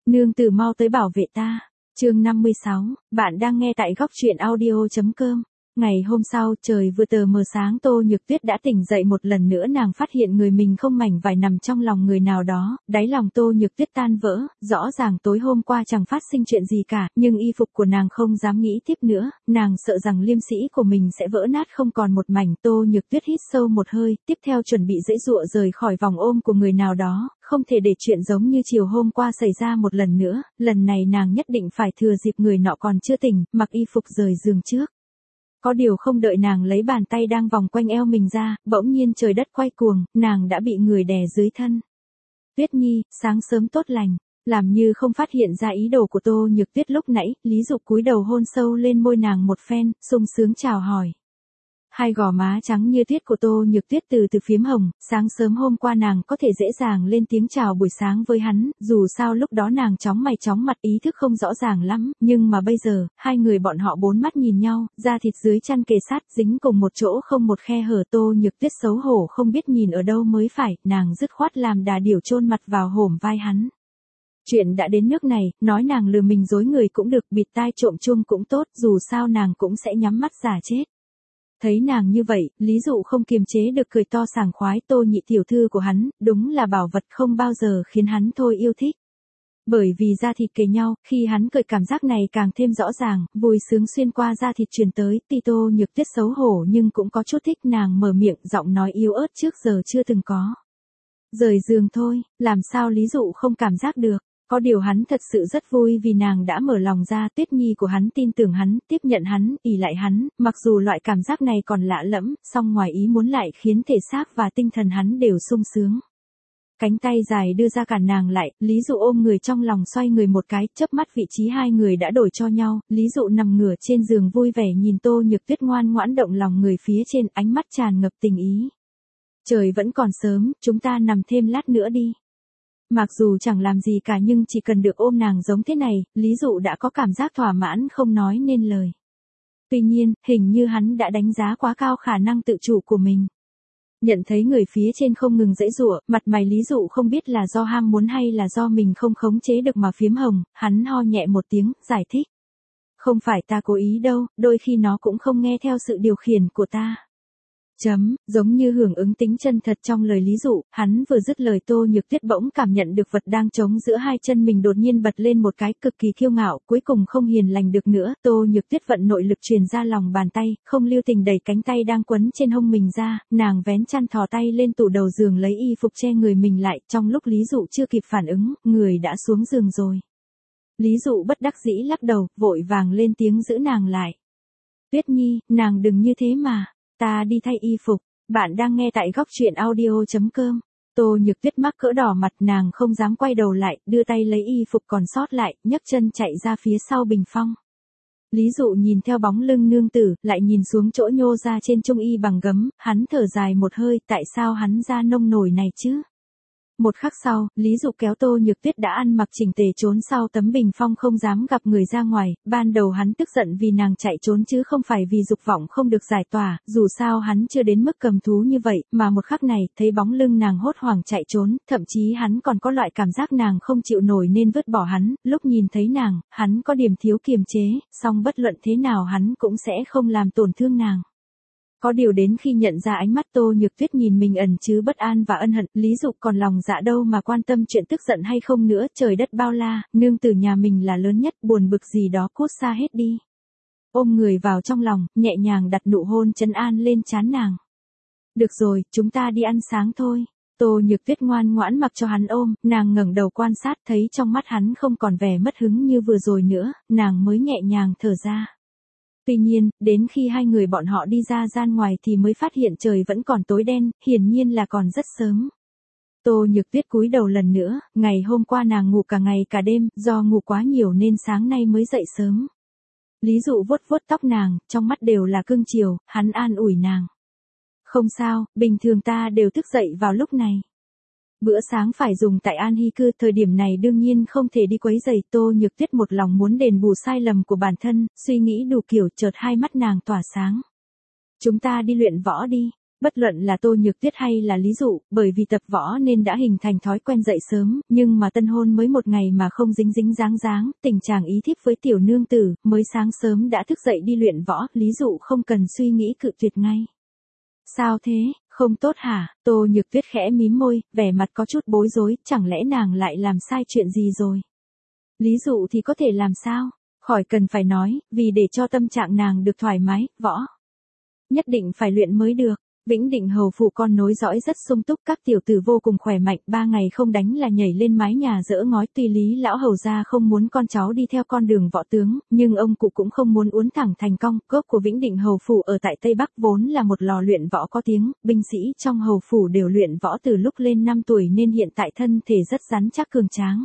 Nương tử mau tới bảo vệ ta. Chương 56, bạn đang nghe tại góc truyện audio.com. Ngày hôm sau, trời vừa tờ mờ sáng Tô Nhược Tuyết đã tỉnh dậy một lần nữa, nàng phát hiện người mình không mảnh vải nằm trong lòng người nào đó, đáy lòng Tô Nhược Tuyết tan vỡ, rõ ràng tối hôm qua chẳng phát sinh chuyện gì cả, nhưng y phục của nàng không dám nghĩ tiếp nữa, nàng sợ rằng liêm sĩ của mình sẽ vỡ nát không còn một mảnh. Tô Nhược Tuyết hít sâu một hơi, tiếp theo chuẩn bị giãy giụa rời khỏi vòng ôm của người nào đó, không thể để chuyện giống như chiều hôm qua xảy ra một lần nữa, lần này nàng nhất định phải thừa dịp người nọ còn chưa tỉnh, mặc y phục rời giường trước. Có điều không đợi nàng lấy bàn tay đang vòng quanh eo mình ra, bỗng nhiên trời đất quay cuồng, nàng đã bị người đè dưới thân. Tuyết Nhi, sáng sớm tốt lành. Làm như không phát hiện ra ý đồ của Tô Nhược Tuyết lúc nãy, Lý Dục cúi đầu hôn sâu lên môi nàng một phen, sung sướng chào hỏi. Hai gò má trắng như tuyết của Tô Nhược Tuyết từ từ phiếm hồng, sáng sớm hôm qua nàng có thể dễ dàng lên tiếng chào buổi sáng với hắn, dù sao lúc đó nàng chóng mày chóng mặt ý thức không rõ ràng lắm, nhưng mà bây giờ, hai người bọn họ bốn mắt nhìn nhau, da thịt dưới chăn kề sát dính cùng một chỗ không một khe hở. Tô Nhược Tuyết xấu hổ không biết nhìn ở đâu mới phải, nàng dứt khoát làm đà điểu chôn mặt vào hổm vai hắn. Chuyện đã đến nước này, nói nàng lừa mình dối người cũng được, bịt tai trộm chuông cũng tốt, dù sao nàng cũng sẽ nhắm mắt giả chết. Thấy nàng như vậy, Lý Dụ không kiềm chế được cười to sảng khoái. Tô nhị tiểu thư của hắn, đúng là bảo vật không bao giờ khiến hắn thôi yêu thích. Bởi vì da thịt kề nhau, khi hắn cười cảm giác này càng thêm rõ ràng, vui sướng xuyên qua da thịt truyền tới. Tô Nhược Tuyết xấu hổ nhưng cũng có chút thích, nàng mở miệng, giọng nói yếu ớt trước giờ chưa từng có. Rời giường thôi, làm sao Lý Dụ không cảm giác được. Có điều hắn thật sự rất vui vì nàng đã mở lòng ra. Tuyết Nhi của hắn tin tưởng hắn, tiếp nhận hắn, ỷ lại hắn, mặc dù loại cảm giác này còn lạ lẫm, song ngoài ý muốn lại khiến thể xác và tinh thần hắn đều sung sướng. Cánh tay dài đưa ra cản nàng lại, Lý Dụ ôm người trong lòng xoay người một cái, chớp mắt vị trí hai người đã đổi cho nhau, Lý Dụ nằm ngửa trên giường vui vẻ nhìn Tô Nhược Tuyết ngoan ngoãn động lòng người phía trên, ánh mắt tràn ngập tình ý. Trời vẫn còn sớm, chúng ta nằm thêm lát nữa đi. Mặc dù chẳng làm gì cả nhưng chỉ cần được ôm nàng giống thế này, Lý Dụ đã có cảm giác thỏa mãn không nói nên lời. Tuy nhiên, hình như hắn đã đánh giá quá cao khả năng tự chủ của mình. Nhận thấy người phía trên không ngừng giãy giụa, mặt mày Lý Dụ không biết là do ham muốn hay là do mình không khống chế được mà phiếm hồng, hắn ho nhẹ một tiếng, giải thích. Không phải ta cố ý đâu, đôi khi nó cũng không nghe theo sự điều khiển của ta. Giống như hưởng ứng tính chân thật trong lời Lý Dụ, hắn vừa dứt lời Tô Nhược Tuyết bỗng cảm nhận được vật đang trống giữa hai chân mình đột nhiên bật lên một cái, cực kỳ kiêu ngạo, cuối cùng không hiền lành được nữa. Tô Nhược Tuyết vận nội lực truyền ra lòng bàn tay, không lưu tình đẩy cánh tay đang quấn trên hông mình ra, nàng vén chăn thò tay lên tủ đầu giường lấy y phục che người mình lại, trong lúc Lý Dụ chưa kịp phản ứng, người đã xuống giường rồi. Lý Dụ bất đắc dĩ lắc đầu, vội vàng lên tiếng giữ nàng lại. Tuyết Nhi, nàng đừng như thế mà. Ta đi thay y phục, bạn đang nghe tại góc truyện audio.com. Tô Nhược Tuyết mắc cỡ đỏ mặt, nàng không dám quay đầu lại, đưa tay lấy y phục còn sót lại, nhấc chân chạy ra phía sau bình phong. Lý Dụ nhìn theo bóng lưng nương tử, lại nhìn xuống chỗ nhô ra trên trung y bằng gấm, hắn thở dài một hơi, tại sao hắn ra nông nổi này chứ? Một khắc sau, Lý Dụ kéo Tô Nhược Tuyết đã ăn mặc chỉnh tề trốn sau tấm bình phong không dám gặp người ra ngoài, ban đầu hắn tức giận vì nàng chạy trốn chứ không phải vì dục vọng không được giải tỏa, dù sao hắn chưa đến mức cầm thú như vậy, mà một khắc này, thấy bóng lưng nàng hốt hoảng chạy trốn, thậm chí hắn còn có loại cảm giác nàng không chịu nổi nên vứt bỏ hắn, lúc nhìn thấy nàng, hắn có điểm thiếu kiềm chế, song bất luận thế nào hắn cũng sẽ không làm tổn thương nàng. Có điều đến khi nhận ra ánh mắt Tô Nhược Tuyết nhìn mình ẩn chứa bất an và ân hận, Lý Dục còn lòng dạ đâu mà quan tâm chuyện tức giận hay không nữa, trời đất bao la, nương tử nhà mình là lớn nhất, buồn bực gì đó cút xa hết đi. Ôm người vào trong lòng, nhẹ nhàng đặt nụ hôn trấn an lên trán nàng. Được rồi, chúng ta đi ăn sáng thôi. Tô Nhược Tuyết ngoan ngoãn mặc cho hắn ôm, nàng ngẩng đầu quan sát thấy trong mắt hắn không còn vẻ mất hứng như vừa rồi nữa, nàng mới nhẹ nhàng thở ra. Tuy nhiên, đến khi hai người bọn họ đi ra gian ngoài thì mới phát hiện trời vẫn còn tối đen, hiển nhiên là còn rất sớm. Tô Nhược Tuyết cúi đầu lần nữa, ngày hôm qua nàng ngủ cả ngày cả đêm, do ngủ quá nhiều nên sáng nay mới dậy sớm. Lý Dụ vuốt vuốt tóc nàng, trong mắt đều là cưng chiều, hắn an ủi nàng. Không sao, bình thường ta đều thức dậy vào lúc này. Bữa sáng phải dùng tại An Hy cư, thời điểm này đương nhiên không thể đi quấy rầy. Tô Nhược Tuyết một lòng muốn đền bù sai lầm của bản thân, suy nghĩ đủ kiểu, chợt hai mắt nàng tỏa sáng. Chúng ta đi luyện võ đi. Bất luận là Tô Nhược Tuyết hay là Lý Dụ, bởi vì tập võ nên đã hình thành thói quen dậy sớm, nhưng mà tân hôn mới một ngày mà không dính dính dáng dáng, tình chàng ý thiếp với tiểu nương tử, mới sáng sớm đã thức dậy đi luyện võ, Lý Dụ không cần suy nghĩ cự tuyệt ngay. Sao thế, không tốt hả? Tô Nhược Tuyết khẽ mím môi, vẻ mặt có chút bối rối, chẳng lẽ nàng lại làm sai chuyện gì rồi? Lý Dụ thì có thể làm sao? Khỏi cần phải nói, vì để cho tâm trạng nàng được thoải mái, võ nhất định phải luyện mới được. Vĩnh Định hầu phủ con nối dõi rất sung túc, các tiểu tử vô cùng khỏe mạnh, 3 ngày không đánh là nhảy lên mái nhà dỡ ngói. Tuy Lý lão hầu gia không muốn con cháu đi theo con đường võ tướng, nhưng ông cụ cũng không muốn uốn thẳng thành cong. Gốc của Vĩnh Định hầu phủ ở tại Tây Bắc vốn là một lò luyện võ có tiếng, binh sĩ trong hầu phủ đều luyện võ từ lúc lên 5 tuổi nên hiện tại thân thể rất rắn chắc cường tráng.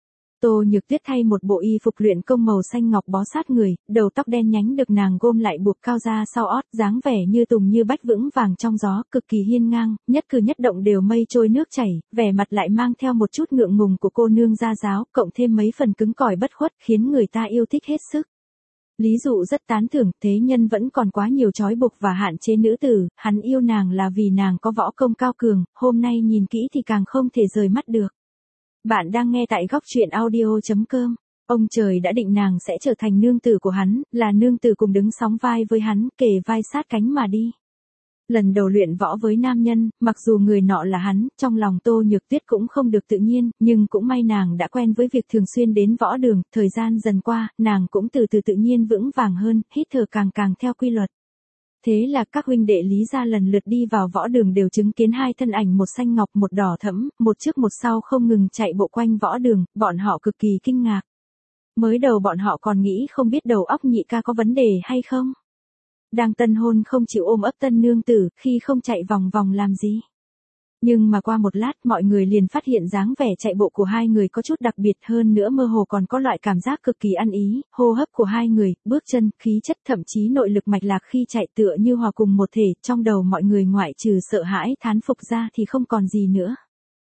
Tô Nhược Tuyết thay một bộ y phục luyện công màu xanh ngọc bó sát người, đầu tóc đen nhánh được nàng gom lại buộc cao ra sau ót, dáng vẻ như tùng như bách vững vàng trong gió, cực kỳ hiên ngang, nhất cử nhất động đều mây trôi nước chảy, vẻ mặt lại mang theo một chút ngượng ngùng của cô nương gia giáo, cộng thêm mấy phần cứng cỏi bất khuất, khiến người ta yêu thích hết sức. Lý Dụ rất tán thưởng, thế nhân vẫn còn quá nhiều trói buộc và hạn chế nữ tử, hắn yêu nàng là vì nàng có võ công cao cường, hôm nay nhìn kỹ thì càng không thể rời mắt được. Bạn đang nghe tại góc truyện audio.com. Ông trời đã định nàng sẽ trở thành nương tử của hắn, là nương tử cùng đứng sóng vai với hắn, kề vai sát cánh mà đi. Lần đầu luyện võ với nam nhân, mặc dù người nọ là hắn, trong lòng Tô Nhược Tuyết cũng không được tự nhiên, nhưng cũng may nàng đã quen với việc thường xuyên đến võ đường, thời gian dần qua, nàng cũng từ từ tự nhiên vững vàng hơn, hít thở càng càng theo quy luật. Thế là các huynh đệ Lý gia lần lượt đi vào võ đường đều chứng kiến hai thân ảnh, một xanh ngọc một đỏ thẫm, một trước một sau không ngừng chạy bộ quanh võ đường, bọn họ cực kỳ kinh ngạc. Mới đầu bọn họ còn nghĩ không biết đầu óc nhị ca có vấn đề hay không. Đang tân hôn không chịu ôm ấp tân nương tử, khi không chạy vòng vòng làm gì. Nhưng mà qua một lát mọi người liền phát hiện dáng vẻ chạy bộ của hai người có chút đặc biệt, hơn nữa mơ hồ còn có loại cảm giác cực kỳ ăn ý, hô hấp của hai người, bước chân, khí chất, thậm chí nội lực mạch lạc khi chạy tựa như hòa cùng một thể, trong đầu mọi người ngoại trừ sợ hãi thán phục ra thì không còn gì nữa.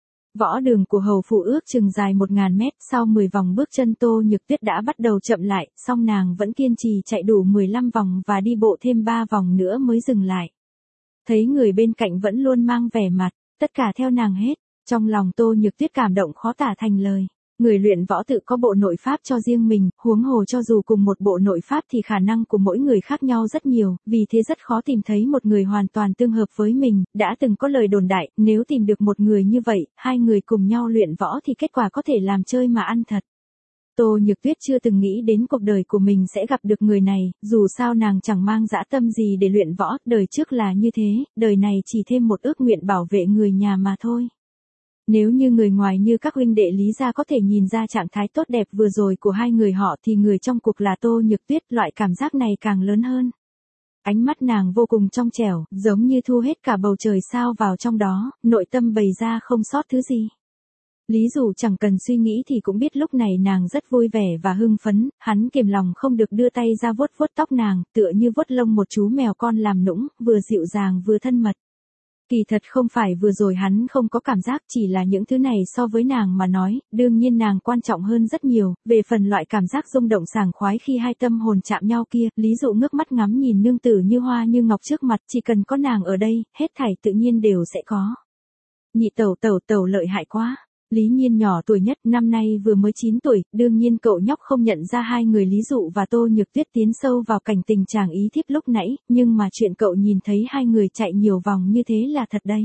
Võ đường của hầu phủ ước chừng dài 1000 mét, sau 10 vòng bước chân Tô Nhược Tuyết đã bắt đầu chậm lại, song nàng vẫn kiên trì chạy đủ 15 vòng và đi bộ thêm 3 vòng nữa mới dừng lại. Thấy người bên cạnh vẫn luôn mang vẻ mặt, tất cả theo nàng hết, trong lòng Tô Nhược Tuyết cảm động khó tả thành lời. Người luyện võ tự có bộ nội pháp cho riêng mình, huống hồ cho dù cùng một bộ nội pháp thì khả năng của mỗi người khác nhau rất nhiều, vì thế rất khó tìm thấy một người hoàn toàn tương hợp với mình, đã từng có lời đồn đại, nếu tìm được một người như vậy, hai người cùng nhau luyện võ thì kết quả có thể làm chơi mà ăn thật. Tô Nhược Tuyết chưa từng nghĩ đến cuộc đời của mình sẽ gặp được người này, dù sao nàng chẳng mang dã tâm gì để luyện võ, đời trước là như thế, đời này chỉ thêm một ước nguyện bảo vệ người nhà mà thôi. Nếu như người ngoài như các huynh đệ Lý gia có thể nhìn ra trạng thái tốt đẹp vừa rồi của hai người họ thì người trong cuộc là Tô Nhược Tuyết, loại cảm giác này càng lớn hơn. Ánh mắt nàng vô cùng trong trẻo, giống như thu hết cả bầu trời sao vào trong đó, nội tâm bày ra không sót thứ gì. Lý Dụ chẳng cần suy nghĩ thì cũng biết lúc này nàng rất vui vẻ và hưng phấn, hắn kiềm lòng không được đưa tay ra vuốt vuốt tóc nàng, tựa như vuốt lông một chú mèo con làm nũng, vừa dịu dàng vừa thân mật. Kỳ thật không phải vừa rồi hắn không có cảm giác, chỉ là những thứ này so với nàng mà nói, đương nhiên nàng quan trọng hơn rất nhiều, về phần loại cảm giác rung động sảng khoái khi hai tâm hồn chạm nhau kia, Lý Dụ ngước mắt ngắm nhìn nương tử như hoa như ngọc trước mặt, chỉ cần có nàng ở đây, hết thảy tự nhiên đều sẽ có. Nhị tẩu lợi hại quá. Lý Nhiên nhỏ tuổi nhất, năm nay vừa mới 9 tuổi, đương nhiên cậu nhóc không nhận ra hai người Lý Dụ và Tô Nhược Tuyết tiến sâu vào cảnh tình chàng ý thiếp lúc nãy, nhưng mà chuyện cậu nhìn thấy hai người chạy nhiều vòng như thế là thật đấy.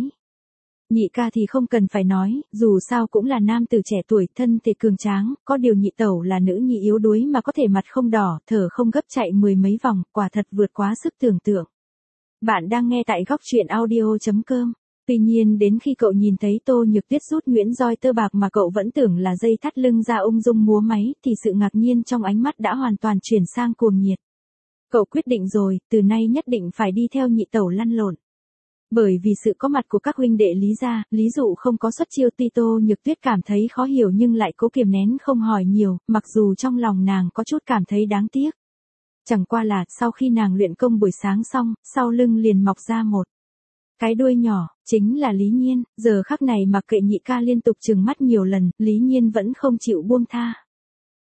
Nhị ca thì không cần phải nói, dù sao cũng là nam tử trẻ tuổi, thân thể cường tráng, có điều nhị tẩu là nữ nhi yếu đuối mà có thể mặt không đỏ, thở không gấp chạy 10 mấy vòng, quả thật vượt quá sức tưởng tượng. Bạn đang nghe tại góc truyện audio.com. Tuy nhiên đến khi cậu nhìn thấy Tô Nhược Tuyết rút nhuyễn roi tơ bạc mà cậu vẫn tưởng là dây thắt lưng ra ung dung múa máy, thì sự ngạc nhiên trong ánh mắt đã hoàn toàn chuyển sang cuồng nhiệt. Cậu quyết định rồi, từ nay nhất định phải đi theo nhị tẩu lăn lộn. Bởi vì sự có mặt của các huynh đệ Lý gia, Lý Dụ không có xuất chiêu, tuy Tô Nhược Tuyết cảm thấy khó hiểu nhưng lại cố kiềm nén không hỏi nhiều, mặc dù trong lòng nàng có chút cảm thấy đáng tiếc. Chẳng qua là, sau khi nàng luyện công buổi sáng xong, sau lưng liền mọc ra một cái đuôi nhỏ, chính là Lý Nhiên, giờ khắc này mặc kệ nhị ca liên tục trừng mắt nhiều lần, Lý Nhiên vẫn không chịu buông tha.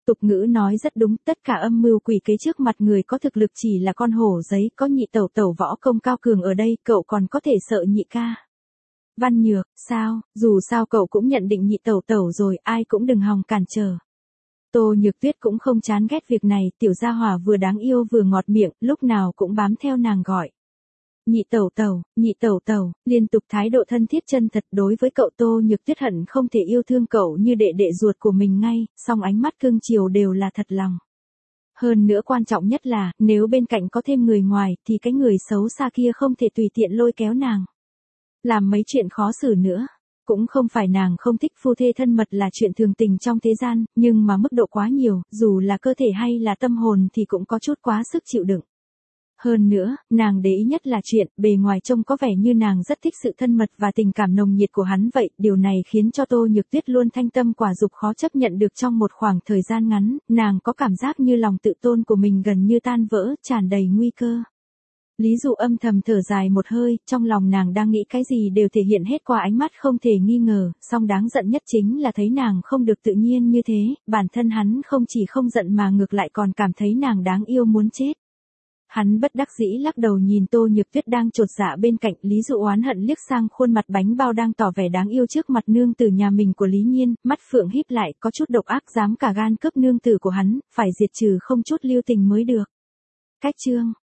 Tục ngữ nói rất đúng, tất cả âm mưu quỷ kế trước mặt người có thực lực chỉ là con hổ giấy, có nhị tẩu tẩu võ công cao cường ở đây, cậu còn có thể sợ nhị ca. Văn Nhược, sao, dù sao cậu cũng nhận định nhị tẩu tẩu rồi, ai cũng đừng hòng cản trở. Tô Nhược Tuyết cũng không chán ghét việc này, tiểu gia hỏa vừa đáng yêu vừa ngọt miệng, lúc nào cũng bám theo nàng gọi. Nhị tẩu tẩu, liên tục thái độ thân thiết chân thật đối với cậu. Tô Nhược Tuyết hận không thể yêu thương cậu như đệ đệ ruột của mình ngay, song ánh mắt cưng chiều đều là thật lòng. Hơn nữa quan trọng nhất là, nếu bên cạnh có thêm người ngoài, thì cái người xấu xa kia không thể tùy tiện lôi kéo nàng. Làm mấy chuyện khó xử nữa. Cũng không phải nàng không thích phu thê thân mật là chuyện thường tình trong thế gian, nhưng mà mức độ quá nhiều, dù là cơ thể hay là tâm hồn thì cũng có chút quá sức chịu đựng. Hơn nữa, nàng để ý nhất là chuyện, bề ngoài trông có vẻ như nàng rất thích sự thân mật và tình cảm nồng nhiệt của hắn vậy, điều này khiến cho Tô Nhược Tuyết luôn thanh tâm quả dục khó chấp nhận được. Trong một khoảng thời gian ngắn, nàng có cảm giác như lòng tự tôn của mình gần như tan vỡ, tràn đầy nguy cơ. Lý Dụ âm thầm thở dài một hơi, trong lòng nàng đang nghĩ cái gì đều thể hiện hết qua ánh mắt không thể nghi ngờ, song đáng giận nhất chính là thấy nàng không được tự nhiên như thế, bản thân hắn không chỉ không giận mà ngược lại còn cảm thấy nàng đáng yêu muốn chết. Hắn bất đắc dĩ lắc đầu nhìn Tô Nhược Tuyết đang chột dạ bên cạnh, Lý Dụ oán hận liếc sang khuôn mặt bánh bao đang tỏ vẻ đáng yêu trước mặt nương tử nhà mình của Lý Nhiên, mắt phượng híp lại, có chút độc ác, dám cả gan cướp nương tử của hắn, phải diệt trừ không chút lưu tình mới được. Cách chương